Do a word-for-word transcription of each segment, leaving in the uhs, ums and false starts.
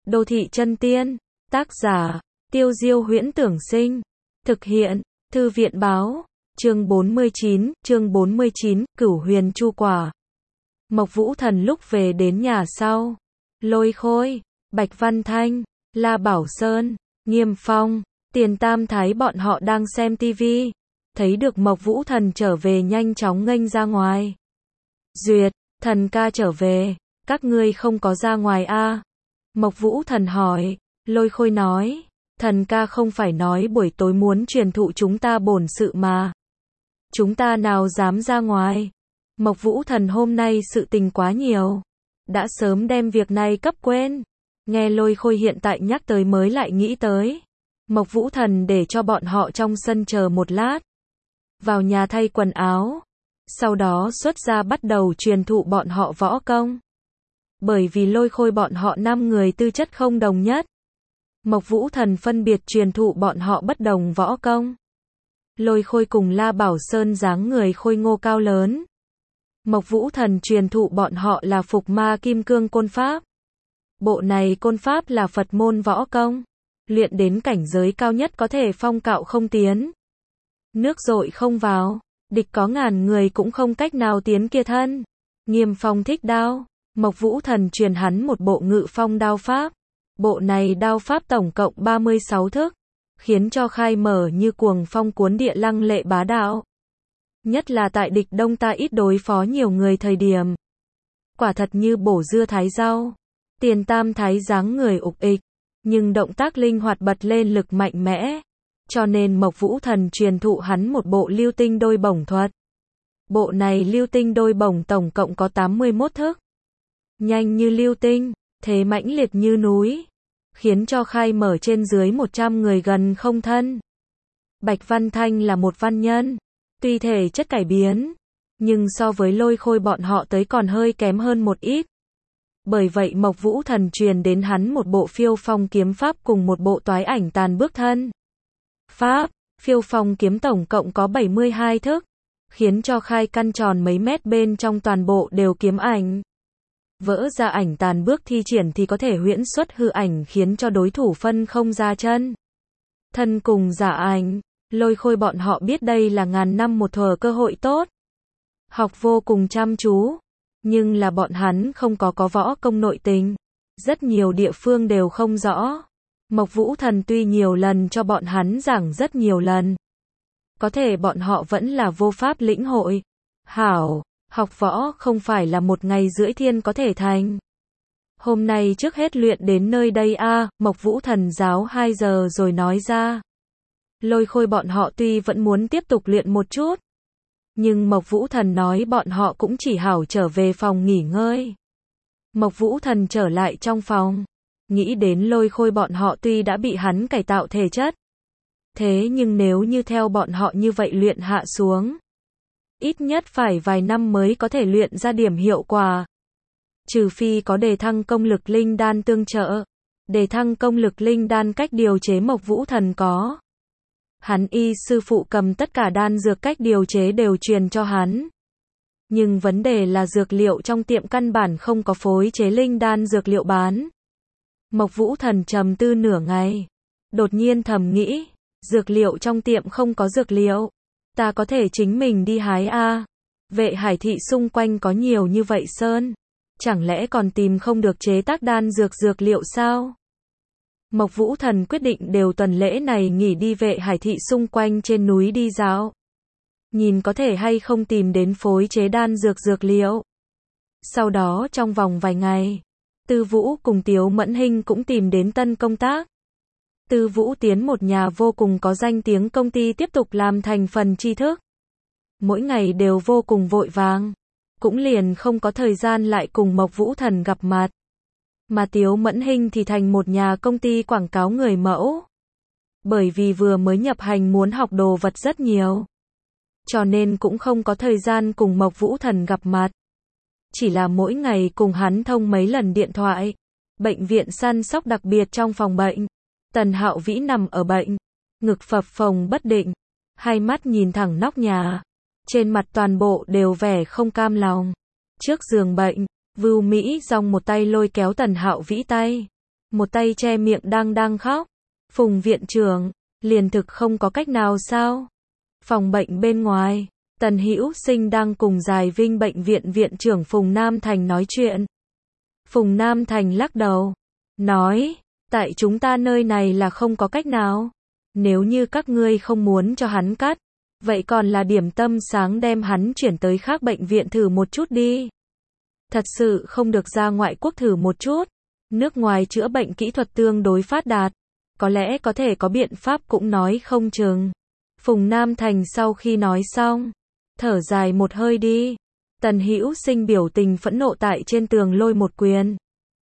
Đô thị chân tiên, tác giả, Tiêu Diêu Huyễn Tưởng Sinh, thực hiện, Thư viện Báo, chương bốn mươi chín, chương bốn mươi chín, Cửu Huyền Chu Quả. Mộc Vũ Thần lúc về đến nhà sau, Lôi Khôi, Bạch Văn Thanh, La Bảo Sơn, Nghiêm Phong, Tiền Tam Thái bọn họ đang xem tivi, thấy được Mộc Vũ Thần trở về nhanh chóng nghênh ra ngoài. Duyệt, thần ca trở về, các ngươi không có ra ngoài a? À? Mộc Vũ Thần hỏi. Lôi Khôi nói, thần ca không phải nói buổi tối muốn truyền thụ chúng ta bổn sự mà. Chúng ta nào dám ra ngoài. Mộc Vũ Thần hôm nay sự tình quá nhiều, đã sớm đem việc này cấp quên. Nghe Lôi Khôi hiện tại nhắc tới mới lại nghĩ tới. Mộc Vũ Thần để cho bọn họ trong sân chờ một lát, vào nhà thay quần áo, sau đó xuất ra bắt đầu truyền thụ bọn họ võ công. Bởi vì Lôi Khôi bọn họ năm người tư chất không đồng nhất, Mộc Vũ Thần phân biệt truyền thụ bọn họ bất đồng võ công. Lôi Khôi cùng La Bảo Sơn dáng người khôi ngô cao lớn. Mộc Vũ Thần truyền thụ bọn họ là Phục Ma Kim Cương Côn Pháp. Bộ này côn pháp là Phật môn võ công, luyện đến cảnh giới cao nhất có thể phong cạo không tiến, nước dội không vào, địch có ngàn người cũng không cách nào tiến kia thân. Nghiêm Phong thích đao, Mộc Vũ Thần truyền hắn một bộ Ngự Phong đao pháp. Bộ này đao pháp tổng cộng ba mươi sáu thức, khiến cho khai mở như cuồng phong cuốn địa lăng lệ bá đạo. Nhất là tại địch đông ta ít đối phó nhiều người thời điểm, quả thật như bổ dưa thái rau. Tiền Tam Thái dáng người ục ịch, nhưng động tác linh hoạt bật lên lực mạnh mẽ, cho nên Mộc Vũ Thần truyền thụ hắn một bộ Lưu Tinh đôi bổng thuật. Bộ này Lưu Tinh đôi bổng tổng cộng có tám mươi mốt thức, nhanh như lưu tinh, thế mãnh liệt như núi, khiến cho khai mở trên dưới một trăm người gần không thân. Bạch Văn Thanh là một văn nhân, tuy thể chất cải biến, nhưng so với Lôi Khôi bọn họ tới còn hơi kém hơn một ít. Bởi vậy Mộc Vũ Thần truyền đến hắn một bộ Phiêu Phong kiếm pháp cùng một bộ Toái Ảnh Tàn Bước thân pháp. Phiêu Phong kiếm tổng cộng có bảy mươi hai thức, khiến cho khai căn tròn mấy mét bên trong toàn bộ đều kiếm ảnh. Vỡ ra ảnh tàn bước thi triển thì có thể huyễn xuất hư ảnh, khiến cho đối thủ phân không ra chân thân cùng giả ảnh. Lôi Khôi bọn họ biết đây là ngàn năm một thở cơ hội tốt, học vô cùng chăm chú, nhưng là bọn hắn không có có võ công nội tình, rất nhiều địa phương đều không rõ. Mộc Vũ Thần tuy nhiều lần cho bọn hắn giảng rất nhiều lần, có thể bọn họ vẫn là vô pháp lĩnh hội. Hảo, học võ không phải là một ngày rưỡi thiên có thể thành. Hôm nay trước hết luyện đến nơi đây a. À, Mộc Vũ Thần giáo hai giờ rồi nói ra. Lôi Khôi bọn họ tuy vẫn muốn tiếp tục luyện một chút, nhưng Mộc Vũ Thần nói bọn họ cũng chỉ hảo trở về phòng nghỉ ngơi. Mộc Vũ Thần trở lại trong phòng, nghĩ đến Lôi Khôi bọn họ tuy đã bị hắn cải tạo thể chất, thế nhưng nếu như theo bọn họ như vậy luyện hạ xuống, ít nhất phải vài năm mới có thể luyện ra điểm hiệu quả. Trừ phi có đề thăng công lực linh đan tương trợ. Đề thăng công lực linh đan cách điều chế Mộc Vũ Thần có. Hắn y sư phụ cầm tất cả đan dược cách điều chế đều truyền cho hắn. Nhưng vấn đề là dược liệu trong tiệm căn bản không có phối chế linh đan dược liệu bán. Mộc Vũ Thần trầm tư nửa ngày, đột nhiên thầm nghĩ, dược liệu trong tiệm không có dược liệu, ta có thể chính mình đi hái a. À. Vệ Hải thị xung quanh có nhiều như vậy sơn, chẳng lẽ còn tìm không được chế tác đan dược dược liệu sao? Mộc Vũ Thần quyết định đều tuần lễ này nghỉ đi Vệ Hải thị xung quanh trên núi đi dạo, nhìn có thể hay không tìm đến phối chế đan dược dược liệu. Sau đó trong vòng vài ngày, Tư Vũ cùng Tiếu Mẫn Hinh cũng tìm đến tân công tác. Tư Vũ tiến một nhà vô cùng có danh tiếng công ty tiếp tục làm thành phần tri thức. Mỗi ngày đều vô cùng vội vàng, cũng liền không có thời gian lại cùng Mộc Vũ Thần gặp mặt. Mà Tiếu Mẫn Hinh thì thành một nhà công ty quảng cáo người mẫu. Bởi vì vừa mới nhập hành muốn học đồ vật rất nhiều, cho nên cũng không có thời gian cùng Mộc Vũ Thần gặp mặt. Chỉ là mỗi ngày cùng hắn thông mấy lần điện thoại. Bệnh viện săn sóc đặc biệt trong phòng bệnh, Tần Hạo Vĩ nằm ở bệnh, ngực phập phồng bất định, hai mắt nhìn thẳng nóc nhà, trên mặt toàn bộ đều vẻ không cam lòng. Trước giường bệnh, Vưu Mỹ Dòng một tay lôi kéo Tần Hạo Vĩ tay, một tay che miệng đang đang khóc. Phùng viện trưởng, liền thực không có cách nào sao? Phòng bệnh bên ngoài, Tần Hữu Sinh đang cùng Giải Vinh bệnh viện viện trưởng Phùng Nam Thành nói chuyện. Phùng Nam Thành lắc đầu, nói, tại chúng ta nơi này là không có cách nào. Nếu như các ngươi không muốn cho hắn cắt, vậy còn là điểm tâm sáng đem hắn chuyển tới khác bệnh viện thử một chút đi. Thật sự không được ra ngoại quốc thử một chút. Nước ngoài chữa bệnh kỹ thuật tương đối phát đạt, có lẽ có thể có biện pháp cũng nói không chừng. Phùng Nam Thành sau khi nói xong, thở dài một hơi đi. Tần Hữu Sinh biểu tình phẫn nộ tại trên tường lôi một quyền.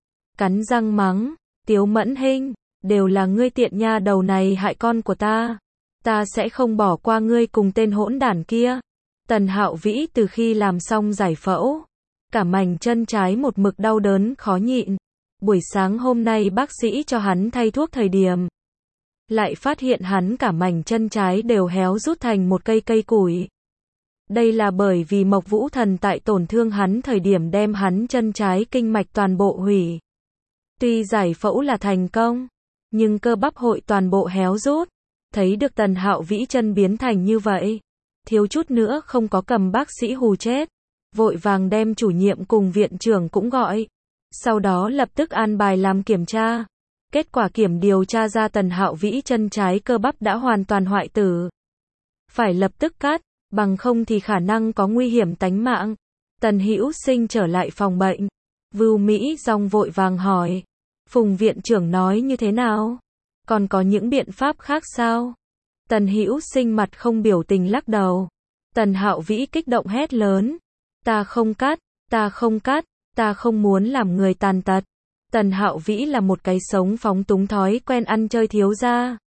Cắn răng mắng, Tiếu Mẫn Hinh, đều là ngươi tiện nha đầu này hại con của ta. Ta sẽ không bỏ qua ngươi cùng tên hỗn đản kia. Tần Hạo Vĩ từ khi làm xong giải phẫu, cả mảnh chân trái một mực đau đớn khó nhịn. Buổi sáng hôm nay bác sĩ cho hắn thay thuốc thời điểm, lại phát hiện hắn cả mảnh chân trái đều héo rút thành một cây cây củi. Đây là bởi vì Mộc Vũ Thần tại tổn thương hắn thời điểm đem hắn chân trái kinh mạch toàn bộ hủy. Tuy giải phẫu là thành công, nhưng cơ bắp hội toàn bộ héo rút. Thấy được Tần Hạo Vĩ chân biến thành như vậy, thiếu chút nữa không có cầm bác sĩ hù chết. Vội vàng đem chủ nhiệm cùng viện trưởng cũng gọi. Sau đó lập tức an bài làm kiểm tra. Kết quả kiểm điều tra ra Tần Hạo Vĩ chân trái cơ bắp đã hoàn toàn hoại tử. Phải lập tức cắt, bằng không thì khả năng có nguy hiểm tánh mạng. Tần Hữu Sinh trở lại phòng bệnh. Vưu Mỹ Dòng vội vàng hỏi. Phùng viện trưởng nói như thế nào? Còn có những biện pháp khác sao? Tần Hữu Sinh mặt không biểu tình lắc đầu. Tần Hạo Vĩ kích động hét lớn. Ta không cắt, ta không cắt, ta không muốn làm người tàn tật. Tần Hạo Vĩ là một cái sống phóng túng thói quen ăn chơi thiếu gia.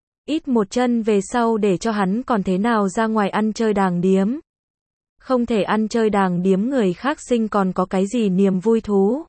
Ít một chân về sau để cho hắn còn thế nào ra ngoài ăn chơi đàng điếm. Không thể ăn chơi đàng điếm người khác sinh còn có cái gì niềm vui thú.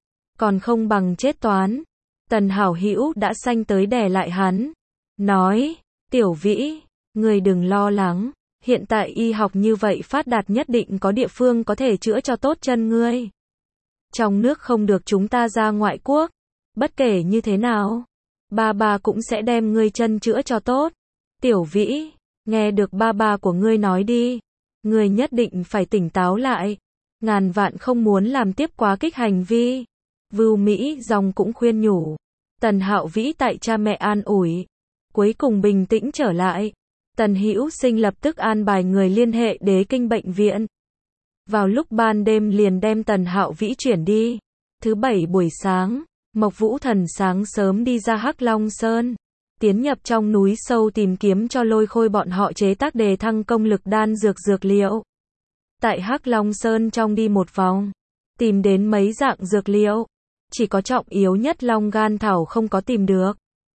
Còn không bằng chết toán. Tần Hảo Hữu đã xanh tới đè lại hắn. Nói, Tiểu Vĩ, người đừng lo lắng. Hiện tại y học như vậy phát đạt nhất định có địa phương có thể chữa cho tốt chân ngươi. Trong nước không được chúng ta ra ngoại quốc. Bất kể như thế nào, ba ba cũng sẽ đem ngươi chân chữa cho tốt. Tiểu Vĩ, nghe được ba ba của ngươi nói đi. Ngươi nhất định phải tỉnh táo lại. Ngàn vạn không muốn làm tiếp quá kích hành vi. Vưu Mỹ Dòng cũng khuyên nhủ. Tần Hạo Vĩ tại cha mẹ an ủi. Cuối cùng bình tĩnh trở lại. Tần Hữu Sinh lập tức an bài người liên hệ Đế Kinh bệnh viện. Vào lúc ban đêm liền đem Tần Hạo Vĩ chuyển đi. Thứ bảy buổi sáng, Mộc Vũ Thần sáng sớm đi ra Hắc Long Sơn, tiến nhập trong núi sâu tìm kiếm cho Lôi Khôi bọn họ chế tác đề thăng công lực đan dược dược liệu. Tại Hắc Long Sơn trong đi một vòng, tìm đến mấy dạng dược liệu, chỉ có trọng yếu nhất Long Gan Thảo không có tìm được.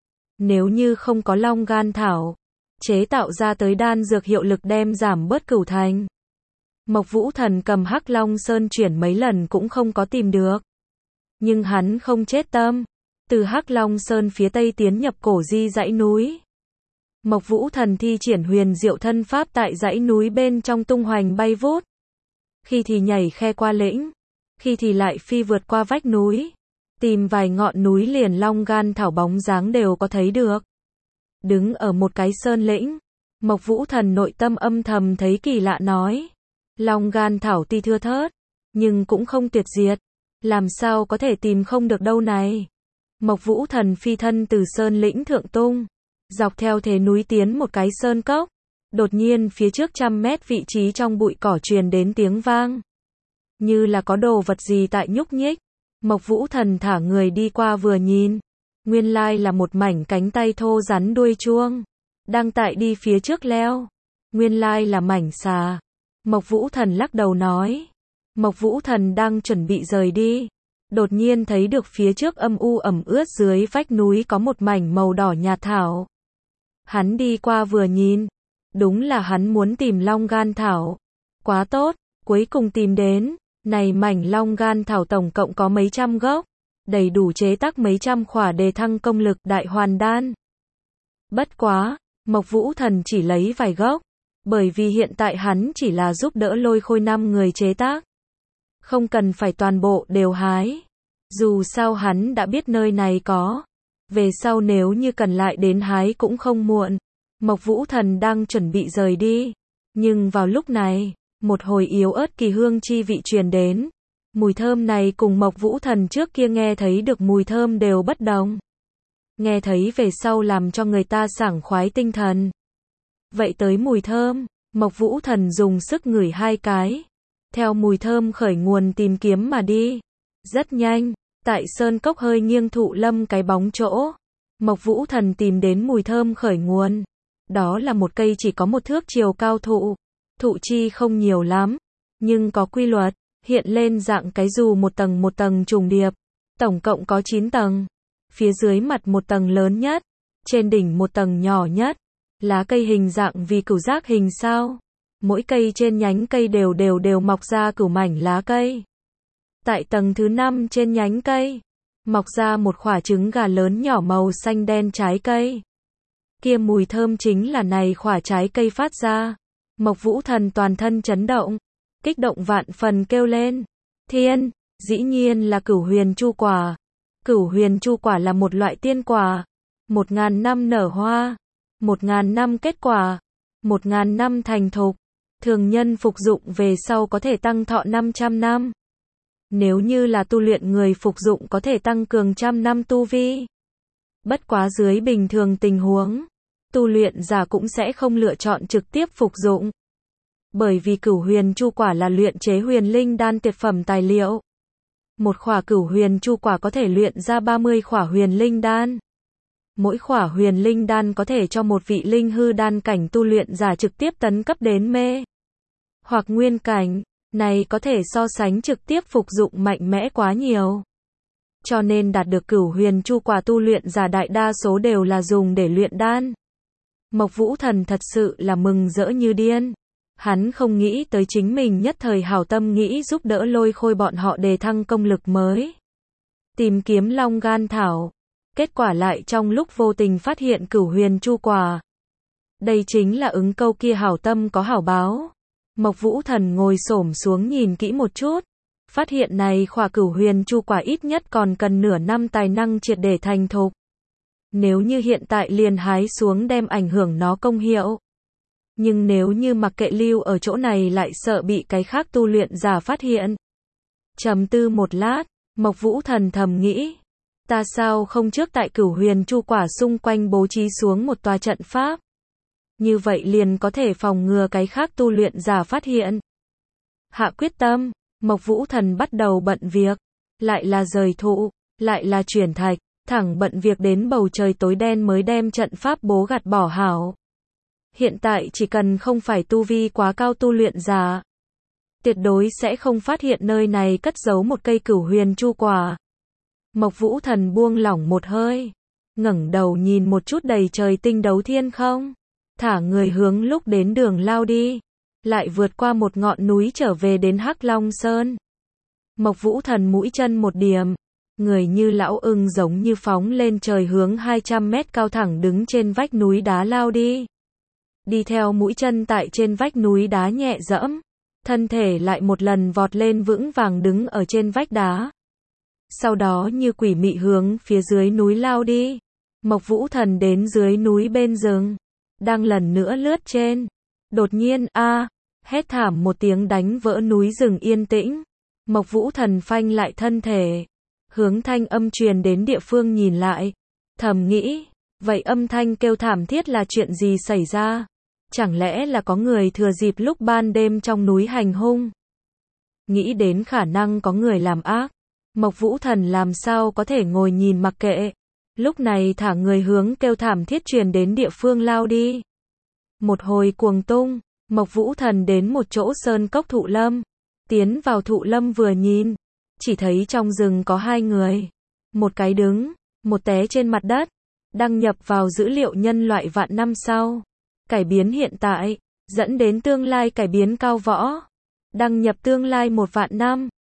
Nếu như không có Long Gan Thảo, chế tạo ra tới đan dược hiệu lực đem giảm bớt cửu thành. Mộc Vũ Thần cầm Hắc Long Sơn chuyển mấy lần cũng không có tìm được. Nhưng hắn không chết tâm. Từ Hắc Long Sơn phía tây tiến nhập cổ di dãy núi. Mộc Vũ Thần thi triển huyền diệu thân pháp tại dãy núi bên trong tung hoành bay vút. Khi thì nhảy khe qua lĩnh, khi thì lại phi vượt qua vách núi. Tìm vài ngọn núi liền Long Gan Thảo bóng dáng đều có thấy được. Đứng ở một cái sơn lĩnh, Mộc Vũ Thần nội tâm âm thầm thấy kỳ lạ nói. Long Gan Thảo tuy thưa thớt, nhưng cũng không tuyệt diệt. Làm sao có thể tìm không được đâu này. Mộc Vũ Thần phi thân từ sơn lĩnh thượng tung, dọc theo thế núi tiến một cái sơn cốc. Đột nhiên phía trước trăm mét vị trí trong bụi cỏ truyền đến tiếng vang. Như là có đồ vật gì tại nhúc nhích. Mộc Vũ Thần thả người đi qua vừa nhìn. Nguyên lai là một mảnh cánh tay thô rắn đuôi chuông. Đang tại đi phía trước leo. Nguyên lai là mảnh xà. Mộc Vũ Thần lắc đầu nói. Mộc Vũ Thần đang chuẩn bị rời đi. Đột nhiên thấy được phía trước âm u ẩm ướt dưới vách núi có một mảnh màu đỏ nhạt thảo. Hắn đi qua vừa nhìn. Đúng là hắn muốn tìm Long Gan Thảo. Quá tốt, cuối cùng tìm đến. Này mảnh Long Gan Thảo tổng cộng có mấy trăm gốc. Đầy đủ chế tác mấy trăm khỏa đề thăng công lực đại hoàn đan. Bất quá, Mộc Vũ Thần chỉ lấy vài gốc. Bởi vì hiện tại hắn chỉ là giúp đỡ Lôi Khôi năm người chế tác. Không cần phải toàn bộ đều hái. Dù sao hắn đã biết nơi này có. Về sau nếu như cần lại đến hái cũng không muộn. Mộc Vũ Thần đang chuẩn bị rời đi. Nhưng vào lúc này, một hồi yếu ớt kỳ hương chi vị truyền đến. Mùi thơm này cùng Mộc Vũ Thần trước kia nghe thấy được mùi thơm đều bất đồng. Nghe thấy về sau làm cho người ta sảng khoái tinh thần. Vậy tới mùi thơm, Mộc Vũ Thần dùng sức ngửi hai cái. Theo mùi thơm khởi nguồn tìm kiếm mà đi. Rất nhanh, tại sơn cốc hơi nghiêng thụ lâm cái bóng chỗ. Mộc Vũ Thần tìm đến mùi thơm khởi nguồn. Đó là một cây chỉ có một thước chiều cao thụ. Thụ chi không nhiều lắm, nhưng có quy luật, hiện lên dạng cái dù một tầng một tầng trùng điệp. Tổng cộng có chín tầng. Phía dưới mặt một tầng lớn nhất, trên đỉnh một tầng nhỏ nhất. Lá cây hình dạng vì cửu giác hình sao. Mỗi cây trên nhánh cây đều đều đều mọc ra cửu mảnh lá cây. Tại tầng thứ năm trên nhánh cây, mọc ra một quả trứng gà lớn nhỏ màu xanh đen trái cây. Kia mùi thơm chính là này quả trái cây phát ra. Mộc Vũ Thần toàn thân chấn động, kích động vạn phần kêu lên. Thiên, dĩ nhiên là cửu huyền chu quả. Cửu huyền chu quả là một loại tiên quả. Một ngàn năm nở hoa. Một ngàn năm kết quả. Một ngàn năm thành thục. Thường nhân phục dụng về sau có thể tăng thọ năm trăm năm. Nếu như là tu luyện người phục dụng có thể tăng cường trăm năm tu vi. Bất quá dưới bình thường tình huống, tu luyện giả cũng sẽ không lựa chọn trực tiếp phục dụng. Bởi vì cửu huyền chu quả là luyện chế huyền linh đan tuyệt phẩm tài liệu. Một khỏa cửu huyền chu quả có thể luyện ra ba mươi khỏa huyền linh đan. Mỗi khỏa huyền linh đan có thể cho một vị linh hư đan cảnh tu luyện giả trực tiếp tấn cấp đến mê hoặc nguyên cảnh, này có thể so sánh trực tiếp phục dụng mạnh mẽ quá nhiều. Cho nên đạt được cửu huyền chu quả tu luyện giả đại đa số đều là dùng để luyện đan. Mộc Vũ Thần thật sự là mừng rỡ như điên. Hắn không nghĩ tới chính mình nhất thời hảo tâm nghĩ giúp đỡ Lôi Khôi bọn họ đề thăng công lực mới. Tìm kiếm long gan thảo. Kết quả lại trong lúc vô tình phát hiện cửu huyền chu quả. Đây chính là ứng câu kia hảo tâm có hảo báo. Mộc Vũ Thần ngồi xổm xuống nhìn kỹ một chút. Phát hiện này khỏa cửu huyền chu quả ít nhất còn cần nửa năm tài năng triệt để thành thục. Nếu như hiện tại liền hái xuống đem ảnh hưởng nó công hiệu. Nhưng nếu như mặc kệ lưu ở chỗ này lại sợ bị cái khác tu luyện giả phát hiện. Trầm tư một lát, Mộc Vũ Thần thầm nghĩ. Ta sao không trước tại cửu huyền chu quả xung quanh bố trí xuống một tòa trận pháp. Như vậy liền có thể phòng ngừa cái khác tu luyện giả phát hiện. Hạ quyết tâm, Mộc Vũ Thần bắt đầu bận việc. Lại là rời thụ, lại là chuyển thạch, thẳng bận việc đến bầu trời tối đen mới đem trận pháp bố gặt bỏ hảo. Hiện tại chỉ cần không phải tu vi quá cao tu luyện giả, tuyệt đối sẽ không phát hiện nơi này cất giấu một cây cửu huyền chu quả. Mộc Vũ Thần buông lỏng một hơi, ngẩng đầu nhìn một chút đầy trời tinh đấu thiên không, thả người hướng lúc đến đường lao đi, lại vượt qua một ngọn núi trở về đến Hắc Long Sơn. Mộc Vũ Thần mũi chân một điểm, người như lão ưng giống như phóng lên trời hướng hai trăm mét cao thẳng đứng trên vách núi đá lao đi. Đi theo mũi chân tại trên vách núi đá nhẹ dẫm, thân thể lại một lần vọt lên vững vàng đứng ở trên vách đá. Sau đó như quỷ mị hướng phía dưới núi lao đi. Mộc Vũ Thần đến dưới núi bên rừng, đang lần nữa lướt trên. Đột nhiên a, hét thảm một tiếng đánh vỡ núi rừng yên tĩnh. Mộc Vũ Thần phanh lại thân thể, hướng thanh âm truyền đến địa phương nhìn lại, thầm nghĩ, vậy âm thanh kêu thảm thiết là chuyện gì xảy ra? Chẳng lẽ là có người thừa dịp lúc ban đêm trong núi hành hung? Nghĩ đến khả năng có người làm ác, Mộc Vũ Thần làm sao có thể ngồi nhìn mặc kệ. Lúc này thả người hướng kêu thảm thiết truyền đến địa phương lao đi. Một hồi cuồng tung, Mộc Vũ Thần đến một chỗ sơn cốc thụ lâm. Tiến vào thụ lâm vừa nhìn, chỉ thấy trong rừng có hai người. Một cái đứng, một té trên mặt đất. Đăng nhập vào dữ liệu nhân loại vạn năm sau. Cải biến hiện tại, dẫn đến tương lai cải biến cao võ. Đăng nhập tương lai một vạn năm.